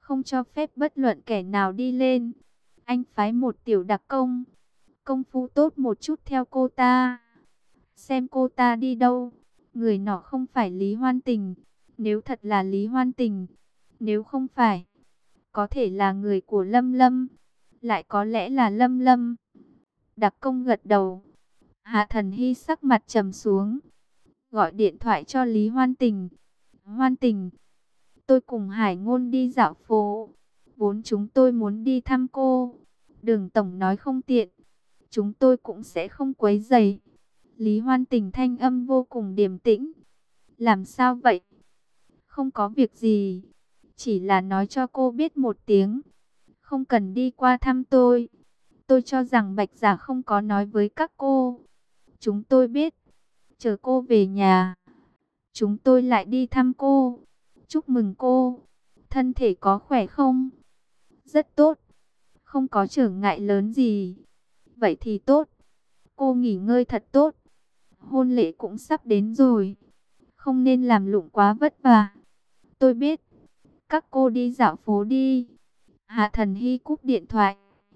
không cho phép bất luận kẻ nào đi lên. Anh phái một tiểu đặc công, công phu tốt một chút theo cô ta, xem cô ta đi đâu. Người nọ không phải Lý Hoan Tình, nếu thật là Lý Hoan Tình, nếu không phải, có thể là người của Lâm Lâm, lại có lẽ là Lâm Lâm. Đặc công gật đầu. Hạ Thần Hy sắc mặt trầm xuống, gọi điện thoại cho Lý Hoan Tình. Hoan Tình, tôi cùng Hải Ngôn đi dạo phố, vốn chúng tôi muốn đi thăm cô. Đường tổng nói không tiện, chúng tôi cũng sẽ không quấy rầy. Lý Hoan Tình thanh âm vô cùng điềm tĩnh. Làm sao vậy? Không có việc gì, chỉ là nói cho cô biết một tiếng, không cần đi qua thăm tôi. Tôi cho rằng Bạch Giả không có nói với các cô. Chúng tôi biết, chờ cô về nhà, chúng tôi lại đi thăm cô. Chúc mừng cô, thân thể có khỏe không? Rất tốt, không có trở ngại lớn gì. Vậy thì tốt, cô nghỉ ngơi thật tốt. Hôn lễ cũng sắp đến rồi, không nên làm lụng quá vất vả. Tôi biết, các cô đi dạo phố đi. Hạ Thần Hy cúp điện thoại,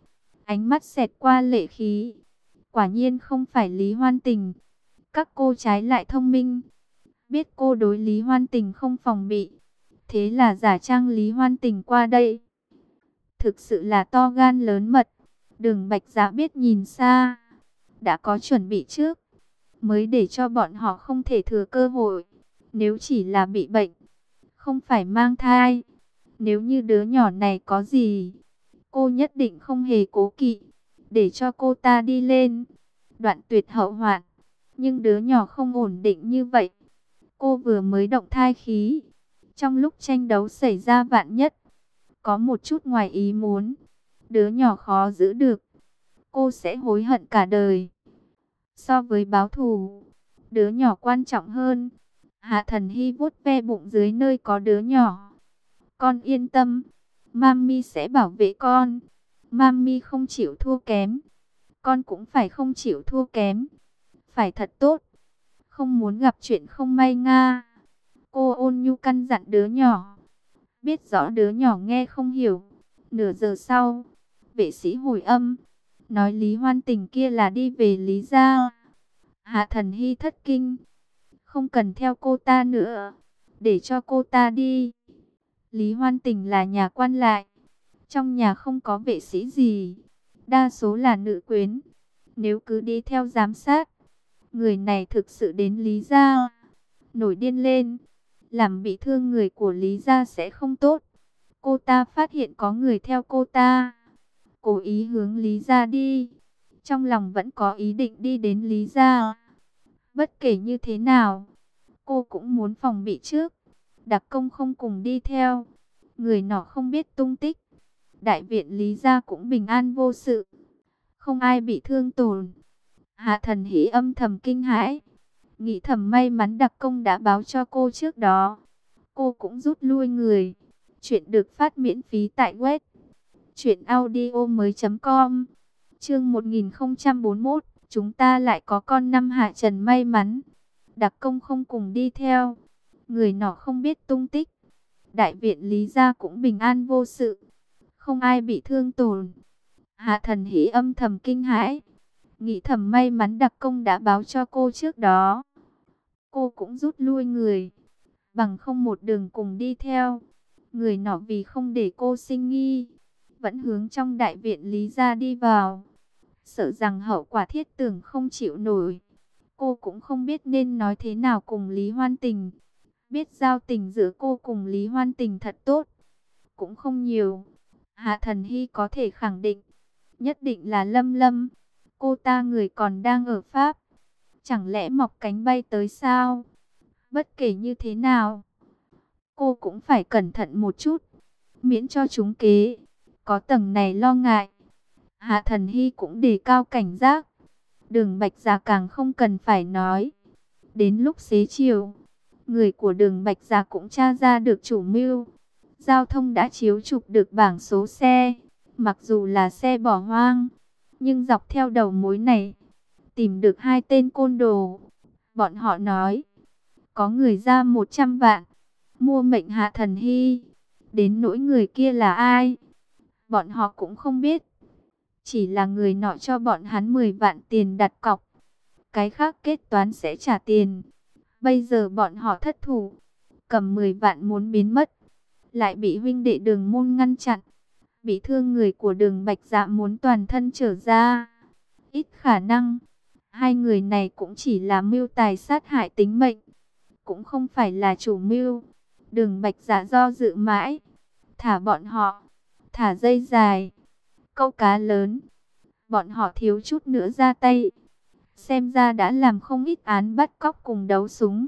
ánh mắt xẹt qua lệ khí. Quả nhiên không phải Lý Hoan Tình. Các cô trái lại thông minh, biết cô đối Lý Hoan Tình không phòng bị, thế là giả trang Lý Hoan Tình qua đây. Thực sự là to gan lớn mật. Đường Bạch Dạ biết nhìn xa, đã có chuẩn bị trước, mới để cho bọn họ không thể thừa cơ hội. Nếu chỉ là bị bệnh, không phải mang thai, nếu như đứa nhỏ này có gì, cô nhất định không hề cố kỵ, để cho cô ta đi lên, đoạn tuyệt hậu hoạn. Nhưng đứa nhỏ không ổn định như vậy, cô vừa mới động thai khí, trong lúc tranh đấu xảy ra vạn nhất, có một chút ngoài ý muốn, đứa nhỏ khó giữ được, cô sẽ hối hận cả đời. So với báo thù, đứa nhỏ quan trọng hơn. Hạ Thần Hy vuốt ve bụng dưới nơi có đứa nhỏ. Con yên tâm, Mami sẽ bảo vệ con. Mami không chịu thua kém, con cũng phải không chịu thua kém. Phải thật tốt, không muốn gặp chuyện không may nga. Cô ôn nhu căn dặn đứa nhỏ. Biết rõ đứa nhỏ nghe không hiểu. Nửa giờ sau, vệ sĩ hồi âm, nói Lý Hoan Tình kia là đi về Lý gia. Hạ Thần Hy thất kinh. Không cần theo cô ta nữa, để cho cô ta đi. Lý Hoan Tình là nhà quan lại, trong nhà không có vệ sĩ gì, đa số là nữ quyến. Nếu cứ đi theo giám sát, người này thực sự đến Lý gia, nổi điên lên, làm bị thương người của Lý gia sẽ không tốt. Cô ta phát hiện có người theo cô ta, cố ý hướng Lý gia đi, trong lòng vẫn có ý định đi đến Lý gia. Bất kể như thế nào, cô cũng muốn phòng bị trước. Đặc công không cùng đi theo, người nọ không biết tung tích. Đại viện Lý gia cũng bình an vô sự, không ai bị thương tổn. Hạ Thần Hỷ âm thầm kinh hãi, nghĩ thầm may mắn đặc công đã báo cho cô trước đó. Cô cũng rút lui người. Chuyện được phát miễn phí tại web truyệnaudiomoi.com. Chương 1041, chúng ta lại có con năm. Hạ Trần may mắn, đặc công không cùng đi theo, người nọ không biết tung tích. Đại viện Lý gia cũng bình an vô sự, không ai bị thương tổn. Hạ Thần Hỷ âm thầm kinh hãi, nghĩ thầm may mắn đặc công đã báo cho cô trước đó. Cô cũng rút lui người, bằng không một đường cùng đi theo. Người nọ vì không để cô sinh nghi, vẫn hướng trong đại viện Lý gia đi vào. Sợ rằng hậu quả thiết tưởng không chịu nổi. Cô cũng không biết nên nói thế nào cùng Lý Hoan Tình. Biết giao tình giữa cô cùng Lý Hoan Tình thật tốt, cũng không nhiều. Hạ Thần Hy có thể khẳng định, nhất định là Lâm Lâm. Cô ta người còn đang ở Pháp, chẳng lẽ mọc cánh bay tới sao? Bất kể như thế nào, cô cũng phải cẩn thận một chút, miễn cho trúng kế. Có tầng này lo ngại, Hạ Thần Hy cũng đề cao cảnh giác. Đường Bạch Dạ càng không cần phải nói. Đến lúc xế chiều, người của Đường Bạch Dạ cũng tra ra được chủ mưu. Giao thông đã chiếu chụp được bảng số xe, mặc dù là xe bỏ hoang, nhưng dọc theo đầu mối này, tìm được hai tên côn đồ. Bọn họ nói, có người ra 100 vạn, mua mệnh Hạ Thần Hy. Đến nỗi người kia là ai, bọn họ cũng không biết. Chỉ là người nọ cho bọn hắn 10 vạn tiền đặt cọc. Cái khác kết toán sẽ trả tiền. Bây giờ bọn họ thất thủ, cầm 10 vạn muốn biến mất, lại bị huynh đệ Đường Môn ngăn chặn. Bị thương người của Đường Bạch Dạ muốn toàn thân trở ra. Ít khả năng, hai người này cũng chỉ là mưu tài sát hại tính mệnh, cũng không phải là chủ mưu. Đường Bạch Dạ do dự mãi, thả bọn họ, thả dây dài, câu cá lớn. Bọn họ thiếu chút nữa ra tay, xem ra đã làm không ít án bắt cóc cùng đấu súng.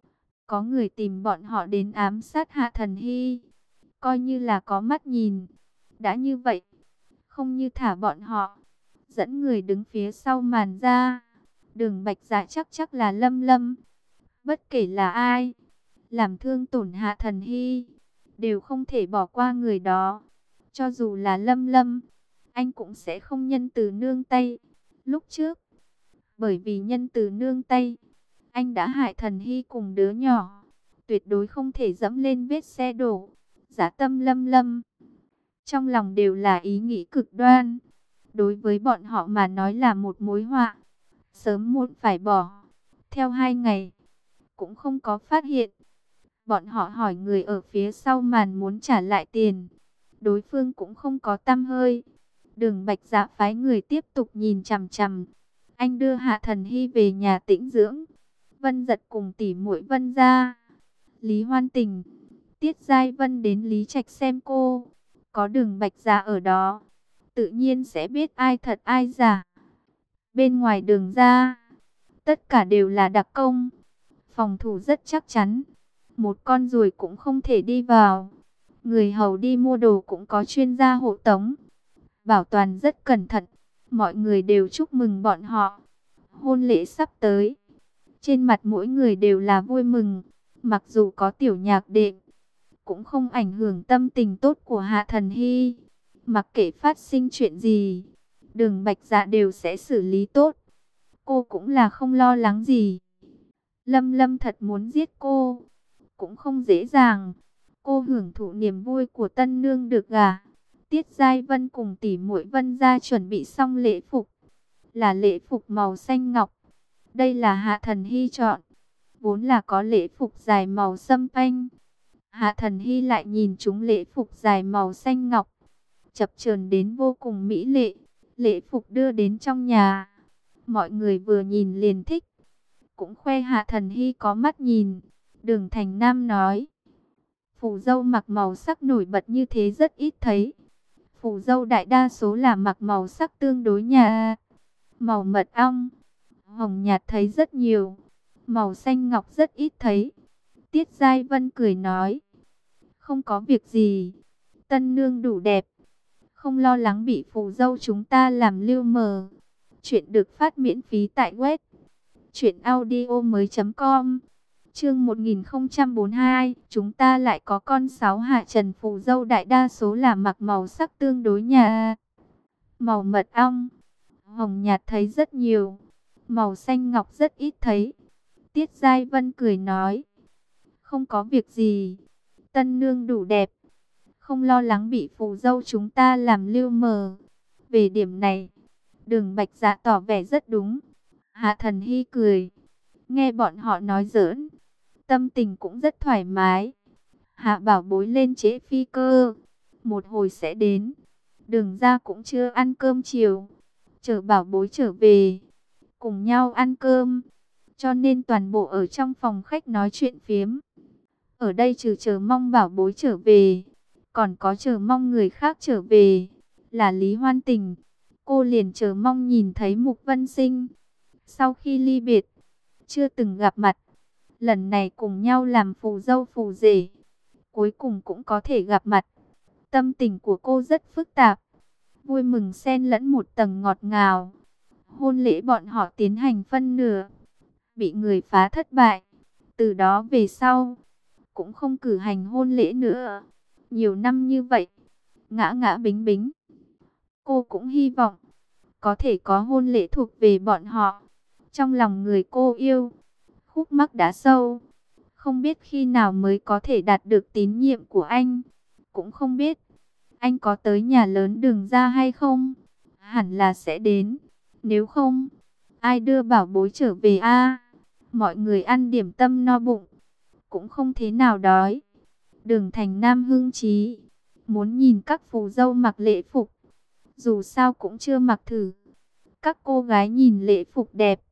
Có người tìm bọn họ đến ám sát Hạ Thần Hy, coi như là có mắt nhìn. Đã như vậy, không như thả bọn họ, dẫn người đứng phía sau màn ra. Đường Bạch Dạ chắc là Lâm Lâm. Bất kể là ai, làm thương tổn Hạ Thần Hy, đều không thể bỏ qua người đó. Cho dù là Lâm Lâm, anh cũng sẽ không nhân từ nương tay. Lúc trước, bởi vì nhân từ nương tay, anh đã hại Thần Hy cùng đứa nhỏ. Tuyệt đối không thể dẫm lên vết xe đổ. Dã tâm Lâm Lâm, trong lòng đều là ý nghĩ cực đoan. Đối với bọn họ mà nói là một mối họa, sớm muộn phải bỏ. Theo 2 ngày, cũng không có phát hiện. Bọn họ hỏi người ở phía sau màn muốn trả lại tiền, đối phương cũng không có tăm hơi. Đường Bạch Dạ phái người tiếp tục nhìn chằm chằm. Anh đưa Hạ Thần Hy về nhà tĩnh dưỡng. Vân Giật cùng tỷ muội Vân ra, Lý Hoan Tình, Tiết Giai Vân đến Lý Trạch xem cô. Có Đường Bạch Dạ ở đó, tự nhiên sẽ biết ai thật ai giả. Bên ngoài Đường ra, tất cả đều là đặc công, phòng thủ rất chắc chắn. Một con ruồi cũng không thể đi vào. Người hầu đi mua đồ cũng có chuyên gia hộ tống, bảo toàn rất cẩn thận. Mọi người đều chúc mừng bọn họ. Hôn lễ sắp tới, trên mặt mỗi người đều là vui mừng. Mặc dù có tiểu nhạc đệm, cũng không ảnh hưởng tâm tình tốt của Hạ Thần Hy. Mặc kệ phát sinh chuyện gì, Đường Bạch Dạ đều sẽ xử lý tốt. Cô cũng là không lo lắng gì. Lâm Lâm thật muốn giết cô, cũng không dễ dàng. Cô hưởng thụ niềm vui của tân nương được gả. Tiết Giai Vân cùng tỷ muội Vân ra chuẩn bị xong lễ phục, là lễ phục màu xanh ngọc. Đây là Hạ Thần Hy chọn, vốn là có lễ phục dài màu sâm panh. Hạ Thần Hy lại nhìn chúng lễ phục dài màu xanh ngọc, chập chờn đến vô cùng mỹ lệ. Lễ phục đưa đến trong nhà, mọi người vừa nhìn liền thích, cũng khoe Hạ Thần Hy có mắt nhìn. Đường Thành Nam nói, phù dâu mặc màu sắc nổi bật như thế rất ít thấy. Phù dâu đại đa số là mặc màu sắc tương đối nhạt, màu mật ong, hồng nhạt thấy rất nhiều, màu xanh ngọc rất ít thấy. Tiết Giai Vân cười nói, không có việc gì, tân nương đủ đẹp, không lo lắng bị phù dâu chúng ta làm lưu mờ. Chuyện được phát miễn phí tại web truyệnaudiomoi.com. Chương 1042, chúng ta lại có con sáu. Hạ Trần phù dâu đại đa số là mặc màu sắc tương đối nhạt, màu mật ong, hồng nhạt thấy rất nhiều, màu xanh ngọc rất ít thấy. Tiết Giai Vân cười nói, không có việc gì, tân nương đủ đẹp, không lo lắng bị phù dâu chúng ta làm lưu mờ. Về điểm này, Đường Bạch Dạ tỏ vẻ rất đúng. Hạ Thần Hy cười, nghe bọn họ nói giỡn, tâm tình cũng rất thoải mái. Hạ bảo bối lên trễ phi cơ, một hồi sẽ đến. Đường ra cũng chưa ăn cơm chiều, chờ bảo bối trở về, cùng nhau ăn cơm. Cho nên toàn bộ ở trong phòng khách nói chuyện phiếm. Ở đây trừ chờ mong bảo bối trở về, còn có chờ mong người khác trở về, là Lý Hoan Tình. Cô liền chờ mong nhìn thấy Mục Vân Sinh. Sau khi ly biệt, chưa từng gặp mặt, lần này cùng nhau làm phù dâu phù rể, cuối cùng cũng có thể gặp mặt. Tâm tình của cô rất phức tạp, vui mừng xen lẫn một tầng ngọt ngào. Hôn lễ bọn họ tiến hành phân nửa, bị người phá thất bại. Từ đó về sau, cũng không cử hành hôn lễ nữa. Nhiều năm như vậy, ngã ngã bính bính. Cô cũng hy vọng có thể có hôn lễ thuộc về bọn họ. Trong lòng người cô yêu, khúc mắc đã sâu, không biết khi nào mới có thể đạt được tín nhiệm của anh. cũng không biết. Anh có tới nhà lớn Đường ra hay không? Hẳn là sẽ đến. Nếu không, ai đưa bảo bối trở về a? Mọi người ăn điểm tâm no bụng, cũng không thế nào đói. Đường Thành Nam hưng trí, muốn nhìn các phù dâu mặc lễ phục. Dù sao cũng chưa mặc thử. Các cô gái nhìn lễ phục đẹp,